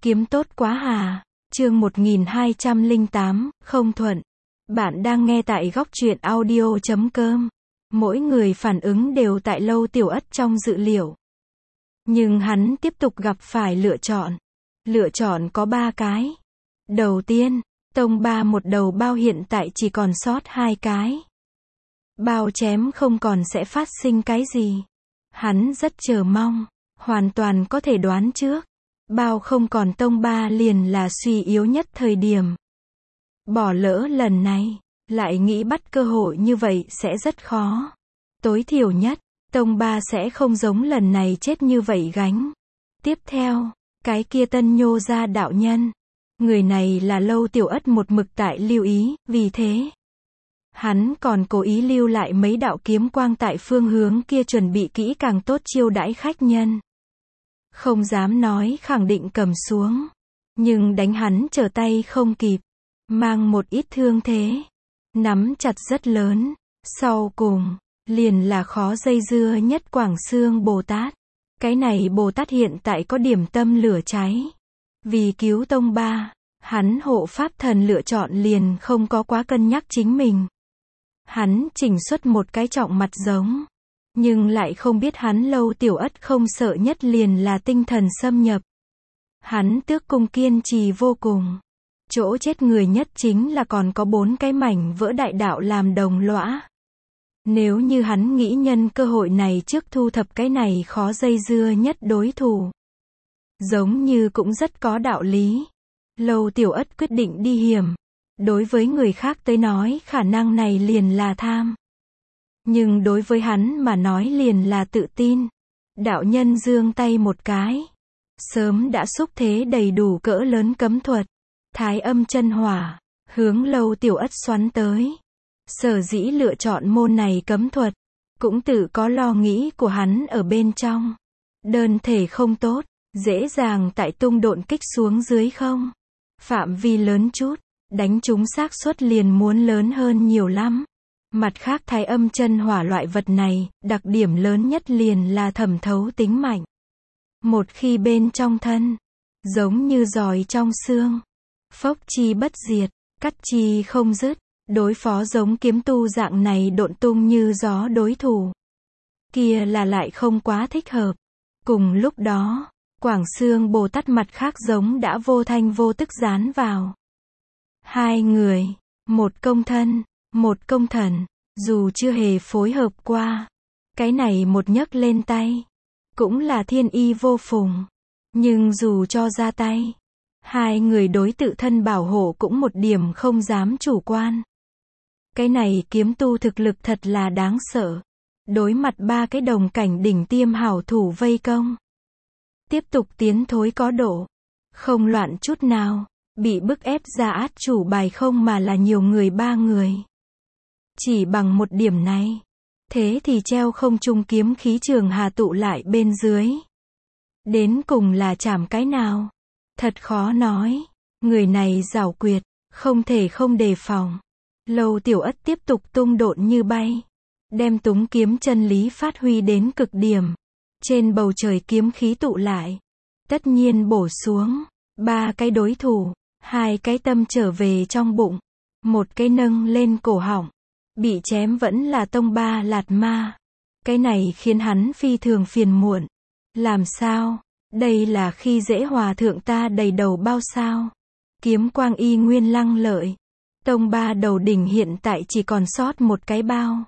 Kiếm tốt quá hà. Chương 1208, không thuận. Bạn đang nghe tại góc truyện audio.com. Mỗi người phản ứng đều tại Lâu Tiểu Ất trong dự liệu. Nhưng hắn tiếp tục gặp phải lựa chọn. Lựa chọn có 3 cái. Đầu tiên, tông ba một đầu bao hiện tại chỉ còn sót 2 cái. Bao chém không còn sẽ phát sinh cái gì. Hắn rất chờ mong, hoàn toàn có thể đoán trước. Bao không còn tông ba liền là suy yếu nhất thời điểm. Bỏ lỡ lần này, lại nghĩ bắt cơ hội như vậy sẽ rất khó. Tối thiểu nhất, tông ba sẽ không giống lần này chết như vậy gánh. Tiếp theo, cái kia tân nhô ra đạo nhân. Người này là Lâu Tiểu Ất một mực tại lưu ý, vì thế hắn còn cố ý lưu lại mấy đạo kiếm quang tại phương hướng kia chuẩn bị kỹ càng tốt chiêu đãi khách nhân. Không dám nói khẳng định cầm xuống, nhưng đánh hắn trở tay không kịp, mang một ít thương thế, nắm chặt rất lớn, sau cùng, liền là khó dây dưa nhất Quảng Xương Bồ Tát. Cái này Bồ Tát hiện tại có điểm tâm lửa cháy. Vì cứu tông ba, hắn hộ pháp thần lựa chọn liền không có quá cân nhắc chính mình. Hắn chỉnh xuất một cái trọng mặt giống. Nhưng lại không biết hắn Lâu Tiểu Ất không sợ nhất liền là tinh thần xâm nhập. Hắn tước cung kiên trì vô cùng. Chỗ chết người nhất chính là còn có 4 cái mảnh vỡ đại đạo làm đồng lõa. Nếu như hắn nghĩ nhân cơ hội này trước thu thập cái này khó dây dưa nhất đối thủ. Giống như cũng rất có đạo lý. Lâu Tiểu Ất quyết định đi hiểm. Đối với người khác tới nói khả năng này liền là tham. Nhưng đối với hắn mà nói liền là tự tin. Đạo nhân giương tay một cái. Sớm đã xúc thế đầy đủ cỡ lớn cấm thuật. Thái âm chân hỏa. Hướng Lâu Tiểu Ất xoắn tới. Sở dĩ lựa chọn môn này cấm thuật. Cũng tự có lo nghĩ của hắn ở bên trong. Đơn thể không tốt. Dễ dàng tại tung độn kích xuống dưới không. Phạm vi lớn chút. Đánh trúng xác suất liền muốn lớn hơn nhiều lắm. Mặt khác thái âm chân hỏa loại vật này, đặc điểm lớn nhất liền là thẩm thấu tính mạnh. Một khi bên trong thân, giống như giòi trong xương, phốc chi bất diệt, cắt chi không dứt, đối phó giống kiếm tu dạng này độn tung như gió đối thủ. Kia là lại không quá thích hợp. Cùng lúc đó, Quảng Xương Bồ Tát mặt khác giống đã vô thanh vô tức dán vào. 2 người, một công thân, một công thần, dù chưa hề phối hợp qua. Cái này một nhấc lên tay, cũng là thiên y vô phùng. Nhưng dù cho ra tay, 2 người đối tự thân bảo hộ cũng một điểm không dám chủ quan. Cái này kiếm tu thực lực thật là đáng sợ. Đối mặt 3 cái đồng cảnh đỉnh tiêm hảo thủ vây công. Tiếp tục tiến thối có độ. Không loạn chút nào. Bị bức ép ra át chủ bài không mà là nhiều người 3 người. Chỉ bằng một điểm này. Thế thì treo không trung kiếm khí trường hà tụ lại bên dưới. Đến cùng là chảm cái nào? Thật khó nói. Người này giảo quyệt, không thể không đề phòng. Lâu Tiểu Ất tiếp tục tung độn như bay. Đem túng kiếm chân lý phát huy đến cực điểm. Trên bầu trời kiếm khí tụ lại. Tất nhiên bổ xuống. 3 cái đối thủ. 2 cái tâm trở về trong bụng. 1 cái nâng lên cổ họng. Bị chém vẫn là tông ba lạt ma. Cái này khiến hắn phi thường phiền muộn. Làm sao? Đây là khi dễ hòa thượng ta đầy đầu bao sao? Kiếm quang y nguyên lăng lợi. Tông ba đầu đỉnh hiện tại chỉ còn sót một cái bao.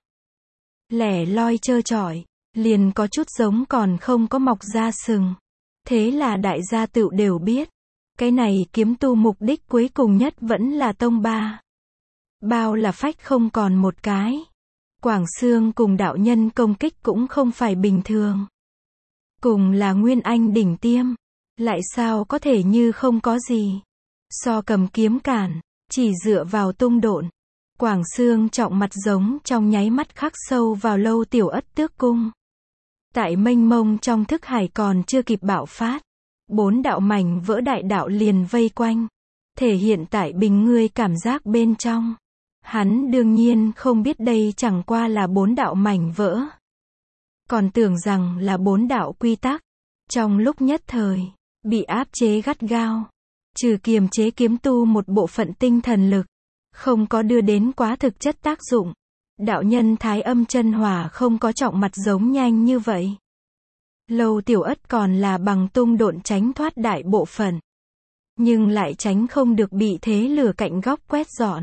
Lẻ loi trơ trọi. Liền có chút giống còn không có mọc ra sừng. Thế là đại gia tựu đều biết. Cái này kiếm tu mục đích cuối cùng nhất vẫn là tông ba. Bao là phách không còn một cái. Quảng Xương cùng đạo nhân công kích cũng không phải bình thường. Cùng là nguyên anh đỉnh tiêm. Lại sao có thể như không có gì. So cầm kiếm cản, chỉ dựa vào tung độn. Quảng Xương trọng mặt giống trong nháy mắt khắc sâu vào Lâu Tiểu Ất tước cung. Tại mênh mông trong thức hải còn chưa kịp bạo phát. 4 đạo mảnh vỡ đại đạo liền vây quanh. Thể hiện tại bình ngươi cảm giác bên trong. Hắn đương nhiên không biết đây chẳng qua là 4 đạo mảnh vỡ. Còn tưởng rằng là 4 đạo quy tắc. Trong lúc nhất thời, bị áp chế gắt gao. Trừ kiềm chế kiếm tu một bộ phận tinh thần lực, không có đưa đến quá thực chất tác dụng. Đạo nhân Thái Âm chân hỏa không có trọng mặt giống nhanh như vậy. Lâu Tiểu Ất còn là bằng tung độn tránh thoát đại bộ phận, nhưng lại tránh không được bị thế lửa cạnh góc quét dọn.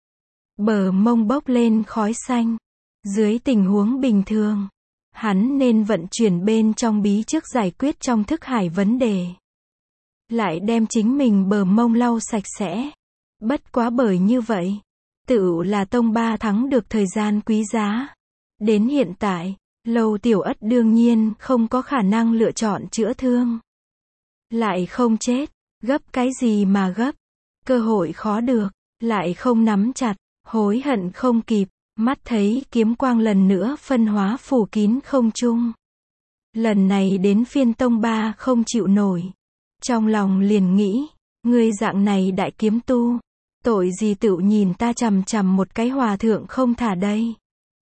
Bờ mông bốc lên khói xanh. Dưới tình huống bình thường, hắn nên vận chuyển bên trong bí trước giải quyết trong thức hải vấn đề. Lại đem chính mình bờ mông lau sạch sẽ. Bất quá bởi như vậy, tựu là tông ba thắng được thời gian quý giá. Đến hiện tại, Lâu Tiểu Ất đương nhiên không có khả năng lựa chọn chữa thương. Lại không chết, gấp cái gì mà gấp. Cơ hội khó được, lại không nắm chặt, hối hận không kịp. Mắt thấy kiếm quang lần nữa phân hóa phủ kín không trung. Lần này đến phiên tông ba không chịu nổi. Trong lòng liền nghĩ, ngươi dạng này đại kiếm tu, tội gì tựu nhìn ta chằm chằm một cái hòa thượng không thả đây.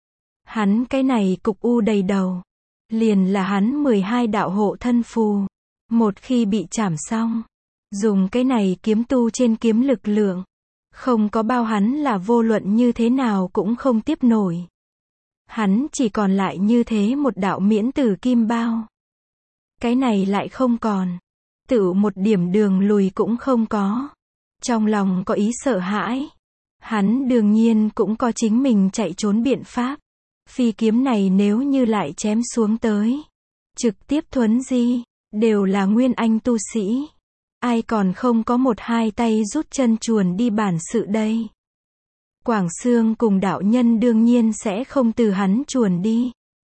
Hắn cái này cục u đầy đầu, liền là hắn 12 đạo hộ thân phù. Một khi bị chảm xong, dùng cái này kiếm tu trên kiếm lực lượng, không có bao hắn là vô luận như thế nào cũng không tiếp nổi. Hắn chỉ còn lại như thế một đạo miễn tử kim bao. Cái này lại không còn. Tự một điểm đường lùi cũng không có. Trong lòng có ý sợ hãi. Hắn đương nhiên cũng có chính mình chạy trốn biện pháp. Phi kiếm này nếu như lại chém xuống tới, trực tiếp thuấn di, đều là nguyên anh tu sĩ. Ai còn không có một hai tay rút chân chuồn đi bản sự đây. Quảng Xương cùng đạo nhân đương nhiên sẽ không từ hắn chuồn đi.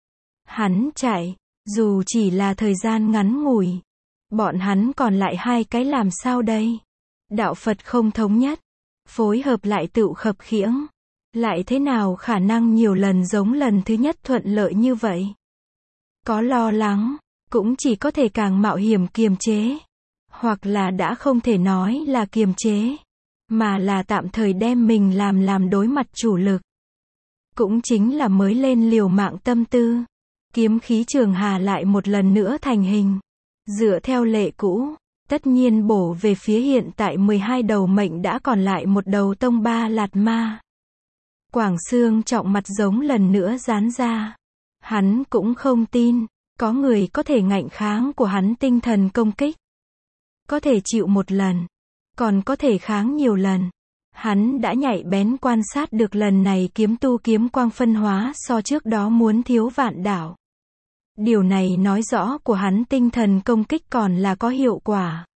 Hắn chạy, dù chỉ là thời gian ngắn ngủi. Bọn hắn còn lại hai cái làm sao đây? Đạo Phật không thống nhất, phối hợp lại tựu khập khiễng. Lại thế nào khả năng nhiều lần giống lần thứ nhất thuận lợi như vậy? Có lo lắng, cũng chỉ có thể càng mạo hiểm kiềm chế. Hoặc là đã không thể nói là kiềm chế, mà là tạm thời đem mình làm đối mặt chủ lực. Cũng chính là mới lên liều mạng tâm tư. Kiếm khí Trường Hà lại một lần nữa thành hình. Dựa theo lệ cũ, tất nhiên bổ về phía hiện tại 12 đầu mệnh đã còn lại một đầu tông ba lạt ma. Quảng Xương trọng mặt giống lần nữa giãn ra. Hắn cũng không tin, có người có thể ngạnh kháng của hắn tinh thần công kích. Có thể chịu một lần, còn có thể kháng nhiều lần. Hắn đã nhạy bén quan sát được lần này kiếm tu kiếm quang phân hóa so trước đó muốn thiếu vạn đảo. Điều này nói rõ của hắn tinh thần công kích còn là có hiệu quả.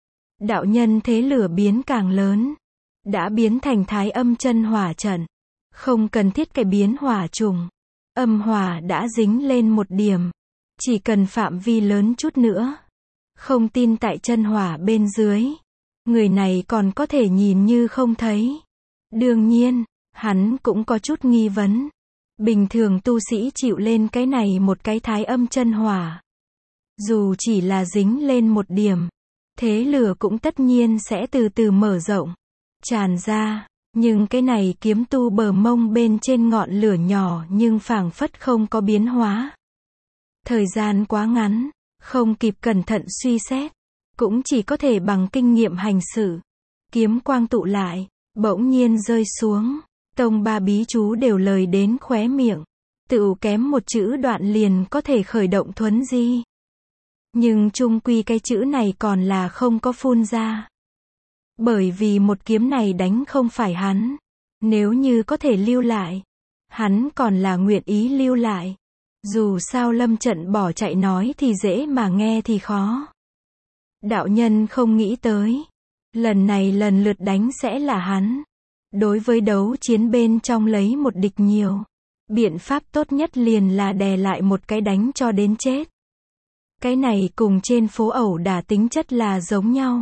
Đạo nhân thế lửa biến càng lớn, đã biến thành Thái Âm chân hỏa trận. Không cần thiết cải biến hỏa trùng. Âm hỏa đã dính lên một điểm. Chỉ cần phạm vi lớn chút nữa. Không tin tại chân hỏa bên dưới, người này còn có thể nhìn như không thấy. Đương nhiên, hắn cũng có chút nghi vấn. Bình thường tu sĩ chịu lên cái này một cái Thái Âm chân hỏa. Dù chỉ là dính lên một điểm, thế lửa cũng tất nhiên sẽ từ từ mở rộng, tràn ra. Nhưng cái này kiếm tu bờ mông bên trên ngọn lửa nhỏ nhưng phảng phất không có biến hóa. Thời gian quá ngắn, không kịp cẩn thận suy xét, cũng chỉ có thể bằng kinh nghiệm hành sự. Kiếm quang tụ lại, bỗng nhiên rơi xuống. Tông ba bí chú đều lời đến khóe miệng. Tự kém một chữ đoạn liền có thể khởi động thuấn di. Nhưng chung quy cái chữ này còn là không có phun ra. Bởi vì một kiếm này đánh không phải hắn. Nếu như có thể lưu lại, hắn còn là nguyện ý lưu lại. Dù sao lâm trận bỏ chạy nói thì dễ mà nghe thì khó. Đạo nhân không nghĩ tới. Lần này lần lượt đánh sẽ là hắn. Đối với đấu chiến bên trong lấy một địch nhiều. Biện pháp tốt nhất liền là đè lại một cái đánh cho đến chết. Cái này cùng trên phố ẩu đả tính chất là giống nhau.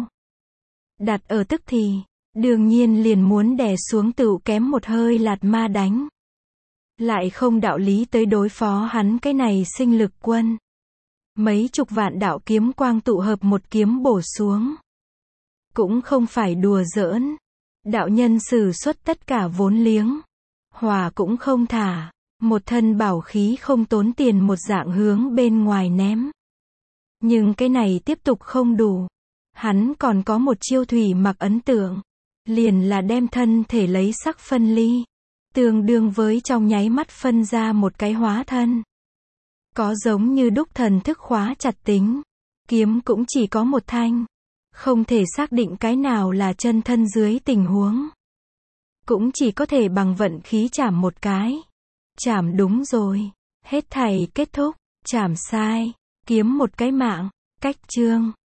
Đặt ở tức thì, đương nhiên liền muốn đè xuống tựu kém một hơi lạt ma đánh. Lại không đạo lý tới đối phó hắn cái này sinh lực quân. Mấy chục vạn đạo kiếm quang tụ hợp một kiếm bổ xuống. Cũng không phải đùa giỡn. Đạo nhân sử xuất tất cả vốn liếng. Hỏa cũng không thả. Một thân bảo khí không tốn tiền một dạng hướng bên ngoài ném. Nhưng cái này tiếp tục không đủ. Hắn còn có một chiêu thủy mặc ấn tượng. Liền là đem thân thể lấy sắc phân ly. Tương đương với trong nháy mắt phân ra một cái hóa thân. Có giống như đúc thần thức khóa chặt tính. Kiếm cũng chỉ có một thanh. Không thể xác định cái nào là chân thân dưới tình huống. Cũng chỉ có thể bằng vận khí chảm một cái. Chảm đúng rồi. Hết thảy kết thúc. Chảm sai. Kiếm một cái mạng. Cách chương.